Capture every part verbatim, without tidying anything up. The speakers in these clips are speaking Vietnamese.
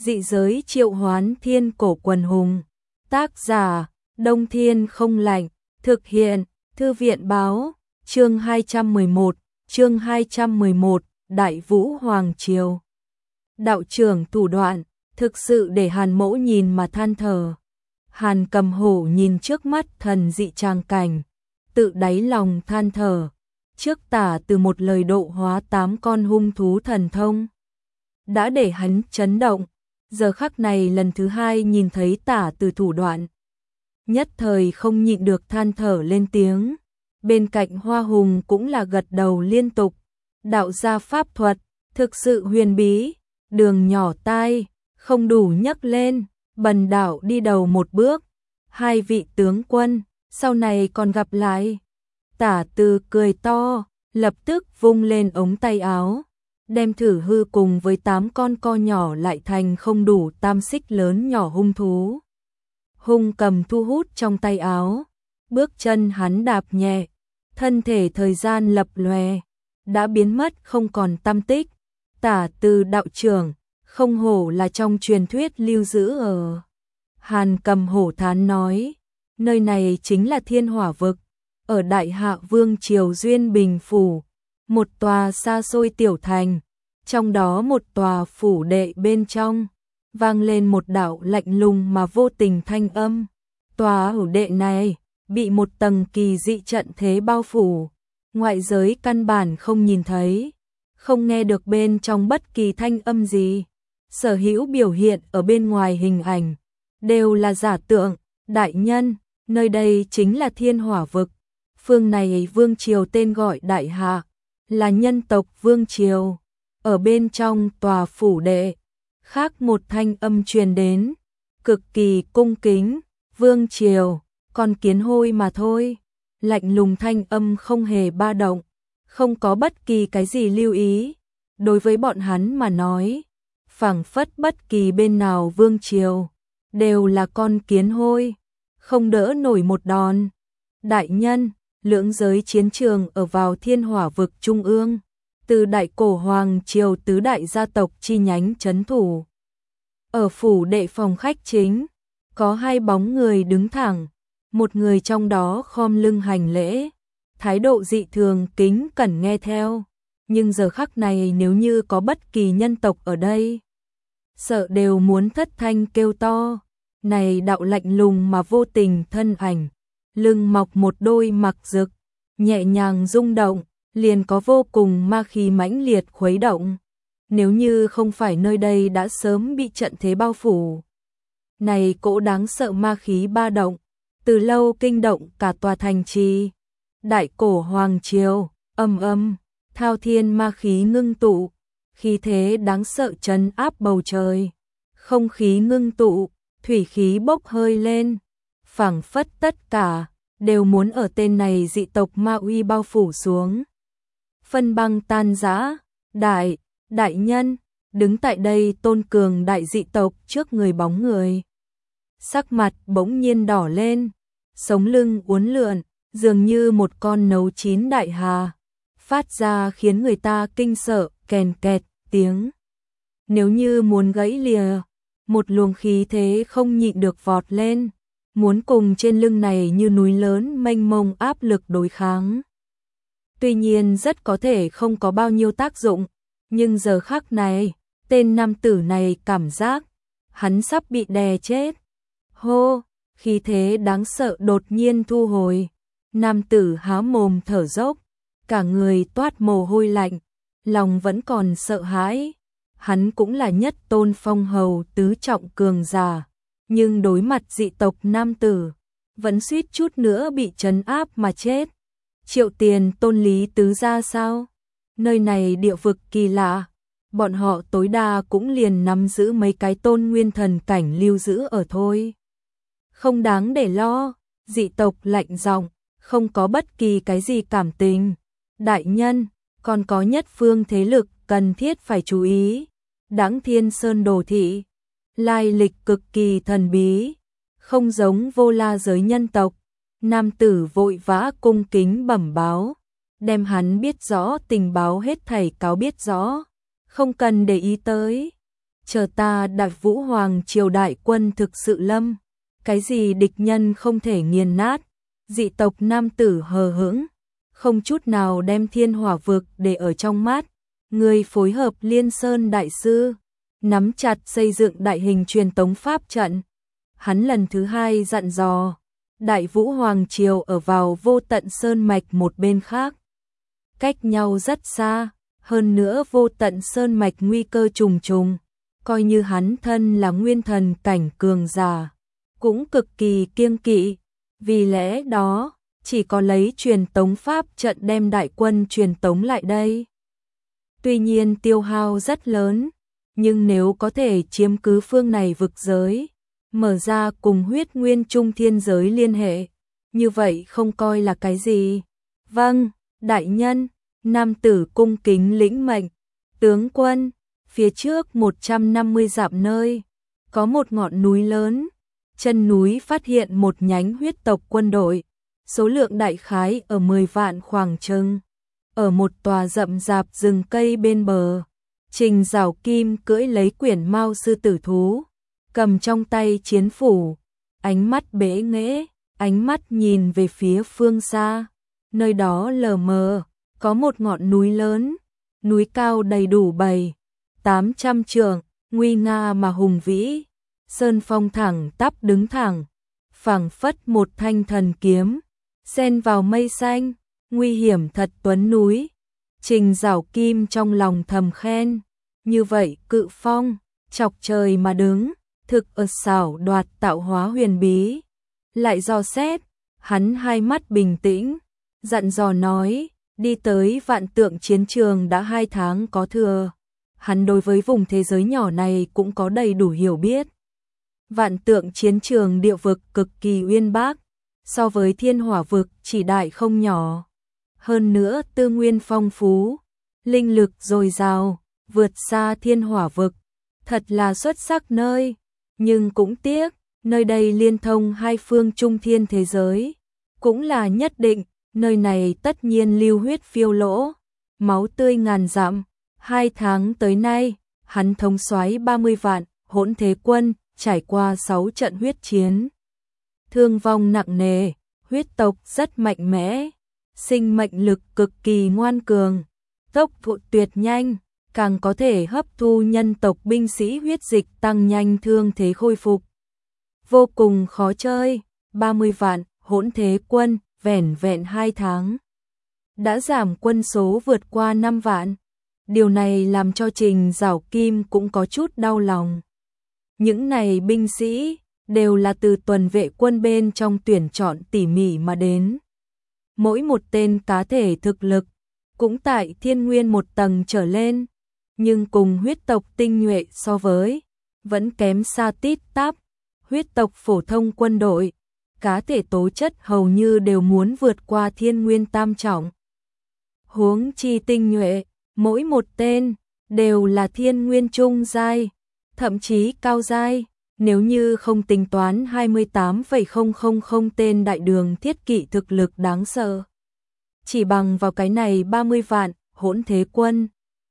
dị giới triệu hoán thiên cổ quần hùng. Tác giả, Đông Thiên Không Lạnh, thực hiện, Thư viện báo, chương hai trăm mười một, chương hai trăm mười một, Đại Vũ Hoàng Triều. Đạo trưởng thủ đoạn, thực sự để Hàn Mỗ nhìn mà than thở. Hàn Cầm Hổ nhìn trước mắt thần dị tràng cảnh, tự đáy lòng than thở. Trước Tả Từ một lời độ hóa tám con hung thú thần thông, đã để hắn chấn động. Giờ khắc này lần thứ hai nhìn thấy Tả Từ thủ đoạn, nhất thời không nhịn được than thở lên tiếng. Bên cạnh Hoa Hùng cũng là gật đầu liên tục. Đạo gia pháp thuật, thực sự huyền bí, đường nhỏ tai, không đủ nhấc lên, bần đạo đi đầu một bước. Hai vị tướng quân, sau này còn gặp lại. Tả Từ cười to, lập tức vung lên ống tay áo, đem thử hư cùng với tám con co nhỏ lại thành không đủ tam xích lớn nhỏ hung thú. Hung cầm thu hút trong tay áo, bước chân hắn đạp nhẹ, thân thể thời gian lập lòe, đã biến mất không còn tăm tích. Tả Từ đạo trưởng, không hổ là trong truyền thuyết lưu giữ ở. Hàn Cầm Hổ thán nói, nơi này chính là Thiên Hỏa vực, ở Đại Hạ Vương triều Duyên Bình phủ, một tòa xa xôi tiểu thành, trong đó một tòa phủ đệ bên trong, vang lên một đạo lạnh lùng mà vô tình thanh âm. Tòa phủ đệ này bị một tầng kỳ dị trận thế bao phủ, ngoại giới căn bản không nhìn thấy, không nghe được bên trong bất kỳ thanh âm gì. Sở hữu biểu hiện ở bên ngoài hình ảnh đều là giả tượng. Đại nhân, nơi đây chính là Thiên Hỏa vực. Phương này vương triều tên gọi Đại Hạ, là nhân tộc vương triều. Ở bên trong tòa phủ đệ, khác một thanh âm truyền đến, cực kỳ cung kính. Vương triều, con kiến hôi mà thôi. Lạnh lùng thanh âm không hề ba động, không có bất kỳ cái gì lưu ý. Đối với bọn hắn mà nói, phảng phất bất kỳ bên nào vương triều đều là con kiến hôi, không đỡ nổi một đòn. Đại nhân, lưỡng giới chiến trường ở vào Thiên Hỏa vực trung ương, từ Đại Cổ Hoàng triều tứ đại gia tộc chi nhánh trấn thủ. Ở phủ đệ phòng khách chính, có hai bóng người đứng thẳng, một người trong đó khom lưng hành lễ, thái độ dị thường kính cẩn nghe theo. Nhưng giờ khắc này nếu như có bất kỳ nhân tộc ở đây, sợ đều muốn thất thanh kêu to. Này đạo lạnh lùng mà vô tình thân ảnh, lưng mọc một đôi mặc rực, nhẹ nhàng rung động, liền có vô cùng ma khí mãnh liệt khuấy động. Nếu như không phải nơi đây đã sớm bị trận thế bao phủ, này cỗ đáng sợ ma khí ba động, từ lâu kinh động cả tòa thành trì. Đại Cổ Hoàng triều, âm âm, thao thiên ma khí ngưng tụ, khí thế đáng sợ trấn áp bầu trời. Không khí ngưng tụ, thủy khí bốc hơi lên, phảng phất tất cả đều muốn ở tên này dị tộc ma uy bao phủ xuống. Phân băng tan rã. Đại, đại nhân, đứng tại đây tôn cường đại dị tộc trước người bóng người, sắc mặt bỗng nhiên đỏ lên, sống lưng uốn lượn, dường như một con nấu chín đại hà, phát ra khiến người ta kinh sợ kèn kẹt tiếng. Nếu như muốn gãy lìa, một luồng khí thế không nhịn được vọt lên, muốn cùng trên lưng này như núi lớn mênh mông áp lực đối kháng. Tuy nhiên rất có thể không có bao nhiêu tác dụng, nhưng giờ khắc này, tên nam tử này cảm giác hắn sắp bị đè chết. Hô, khí thế đáng sợ đột nhiên thu hồi, nam tử há mồm thở dốc, cả người toát mồ hôi lạnh, lòng vẫn còn sợ hãi. Hắn cũng là nhất tôn phong hầu tứ trọng cường giả, nhưng đối mặt dị tộc nam tử, vẫn suýt chút nữa bị trấn áp mà chết. Triệu Tiền tôn lý tứ gia sao? Nơi này địa vực kỳ lạ, bọn họ tối đa cũng liền nắm giữ mấy cái tôn nguyên thần cảnh lưu giữ ở thôi. Không đáng để lo. Dị tộc lạnh giọng, không có bất kỳ cái gì cảm tình. Đại nhân, còn có nhất phương thế lực cần thiết phải chú ý. Đãng Thiên Sơn Đồ Thị, lai lịch cực kỳ thần bí, không giống Vô La giới nhân tộc. Nam tử vội vã cung kính bẩm báo, đem hắn biết rõ tình báo hết thảy cáo biết rõ, không cần để ý tới. chờ ta Đại Vũ Hoàng triều đại quân thực sự lâm, cái gì địch nhân không thể nghiền nát. Dị tộc nam tử hờ hững, không chút nào đem thiên hỏa vực để ở trong mắt. Người phối hợp Liên Sơn đại sư, nắm chặt xây dựng đại hình truyền tống pháp trận. Hắn lần thứ hai dặn dò, Đại Vũ Hoàng triều ở vào Vô Tận Sơn mạch một bên khác, cách nhau rất xa, hơn nữa Vô Tận Sơn mạch nguy cơ trùng trùng, coi như hắn thân là nguyên thần cảnh cường giả, cũng cực kỳ kiêng kỵ, vì lẽ đó, chỉ có lấy truyền tống pháp trận đem đại quân truyền tống lại đây. Tuy nhiên tiêu hao rất lớn, nhưng nếu có thể chiếm cứ phương này vực giới, mở ra cùng huyết nguyên trung thiên giới liên hệ, như vậy không coi là cái gì. Vâng, đại nhân, nam tử cung kính lĩnh mệnh. Tướng quân, phía trước một trăm năm mươi dặm nơi, có một ngọn núi lớn, chân núi phát hiện một nhánh huyết tộc quân đội, số lượng đại khái ở mười vạn khoảng chừng. Ở một tòa rậm rạp rừng cây bên bờ, Trình Giảo Kim cưỡi lấy quyển mao sư tử thú, cầm trong tay chiến phủ, ánh mắt bế nghễ, ánh mắt nhìn về phía phương xa, nơi đó lờ mờ, có một ngọn núi lớn, núi cao đầy đủ bảy, tám trăm trượng, nguy nga mà hùng vĩ, sơn phong thẳng tắp đứng thẳng, phảng phất một thanh thần kiếm, xen vào mây xanh, nguy hiểm thật tuấn núi. Trình Giảo Kim trong lòng thầm khen, như vậy cự phong, chọc trời mà đứng, thực ở xảo đoạt tạo hóa huyền bí. Lại dò xét, hắn hai mắt bình tĩnh, dặn dò nói, đi tới vạn tượng chiến trường đã hai tháng có thừa. Hắn đối với vùng thế giới nhỏ này cũng có đầy đủ hiểu biết. Vạn tượng chiến trường địa vực cực kỳ uyên bác, so với thiên hỏa vực chỉ đại không nhỏ. Hơn nữa tư nguyên phong phú, linh lực dồi dào, vượt xa thiên hỏa vực, thật là xuất sắc nơi. Nhưng cũng tiếc, nơi đây liên thông hai phương trung thiên thế giới, cũng là nhất định, nơi này tất nhiên lưu huyết phiêu lỗ, máu tươi ngàn dặm. Hai tháng tới nay, hắn thống soái ba mươi vạn hỗn thế quân, trải qua sáu trận huyết chiến, thương vong nặng nề, huyết tộc rất mạnh mẽ, sinh mệnh lực cực kỳ ngoan cường, tốc độ tuyệt nhanh, càng có thể hấp thu nhân tộc binh sĩ huyết dịch tăng nhanh thương thế khôi phục. Vô cùng khó chơi, ba mươi vạn hỗn thế quân, vẻn vẹn hai tháng đã giảm quân số vượt qua năm vạn. Điều này làm cho Trình Giảo Kim cũng có chút đau lòng. Những này binh sĩ đều là từ tuần vệ quân bên trong tuyển chọn tỉ mỉ mà đến. Mỗi một tên cá thể thực lực cũng tại thiên nguyên một tầng trở lên, nhưng cùng huyết tộc tinh nhuệ so với, vẫn kém xa tít tắp. Huyết tộc phổ thông quân đội, cá thể tố chất hầu như đều muốn vượt qua thiên nguyên tam trọng. Huống chi tinh nhuệ, mỗi một tên đều là thiên nguyên trung giai, thậm chí cao giai, nếu như không tính toán hai mươi tám phẩy không không không tên đại đường thiết kỵ thực lực đáng sợ. Chỉ bằng vào cái này ba mươi vạn hỗn thế quân,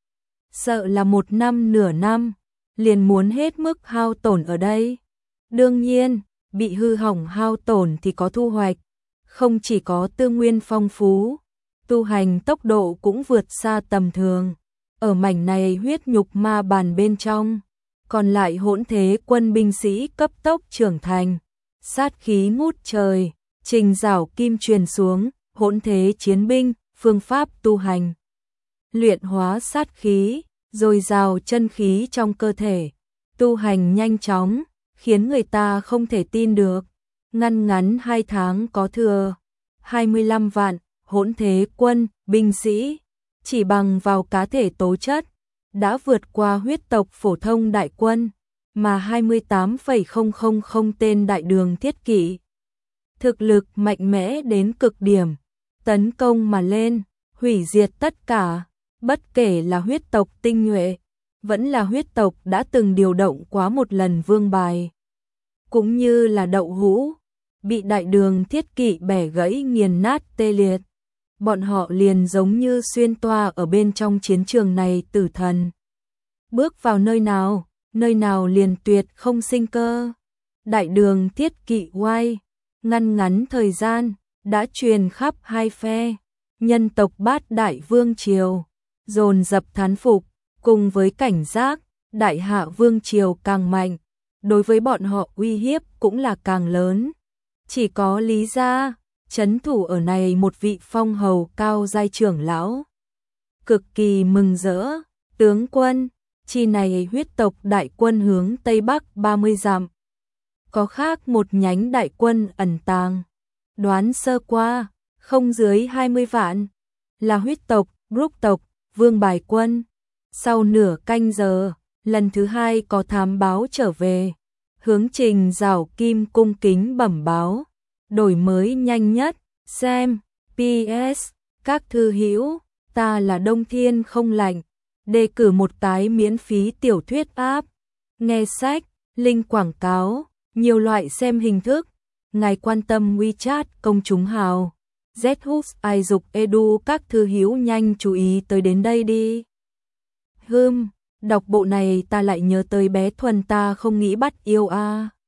sợ là một năm nửa năm liền muốn hết mức hao tổn ở đây. Đương nhiên, bị hư hỏng hao tổn thì có thu hoạch, không chỉ có tư nguyên phong phú, tu hành tốc độ cũng vượt xa tầm thường. Ở mảnh này huyết nhục ma bàn bên trong, còn lại hỗn thế quân binh sĩ cấp tốc trưởng thành, sát khí ngút trời. Trình Giảo Kim truyền xuống hỗn thế chiến binh, phương pháp tu hành, luyện hóa sát khí, dồi dào chân khí trong cơ thể, tu hành nhanh chóng, khiến người ta không thể tin được. Ngăn ngắn hai tháng có thừa hai mươi lăm vạn hỗn thế quân, binh sĩ, chỉ bằng vào cá thể tố chất, đã vượt qua huyết tộc phổ thông đại quân, mà hai mươi tám phẩy không không không tên đại đường thiết kỵ. Thực lực mạnh mẽ đến cực điểm, tấn công mà lên, hủy diệt tất cả, bất kể là huyết tộc tinh nhuệ, vẫn là huyết tộc đã từng điều động quá một lần vương bài, cũng như là đậu hũ, bị đại đường thiết kỵ bẻ gãy nghiền nát tê liệt. Bọn họ liền giống như xuyên toa ở bên trong chiến trường này tử thần. Bước vào nơi nào, nơi nào liền tuyệt không sinh cơ. Đại đường Thiết Kỵ oai, ngăn ngắn thời gian, đã truyền khắp hai phe, nhân tộc Bát Đại Vương Triều, dồn dập thán phục, cùng với cảnh giác, Đại Hạ Vương Triều càng mạnh, đối với bọn họ uy hiếp cũng là càng lớn. Chỉ có Lý gia, trấn thủ ở này một vị phong hầu cao giai trưởng lão. Cực kỳ mừng rỡ, tướng quân, chi này huyết tộc đại quân hướng Tây Bắc ba mươi dặm. Có khác một nhánh đại quân ẩn tàng, đoán sơ qua, không dưới hai mươi vạn, là huyết tộc, Brúc tộc, Vương Bài quân. Sau nửa canh giờ, lần thứ hai có thám báo trở về, hướng Trình Giảo Kim cung kính bẩm báo, đổi mới nhanh nhất, xem, pê ét, các thư hữu, ta là Đông Thiên không lạnh, đề cử một tái miễn phí tiểu thuyết app, nghe sách, link quảng cáo, nhiều loại xem hình thức, ngài quan tâm WeChat công chúng hào, Zhooks ai dục edu các thư hữu nhanh chú ý tới đến đây đi. Hừm, đọc bộ này ta lại nhớ tới bé Thuần ta không nghĩ bắt yêu a. À.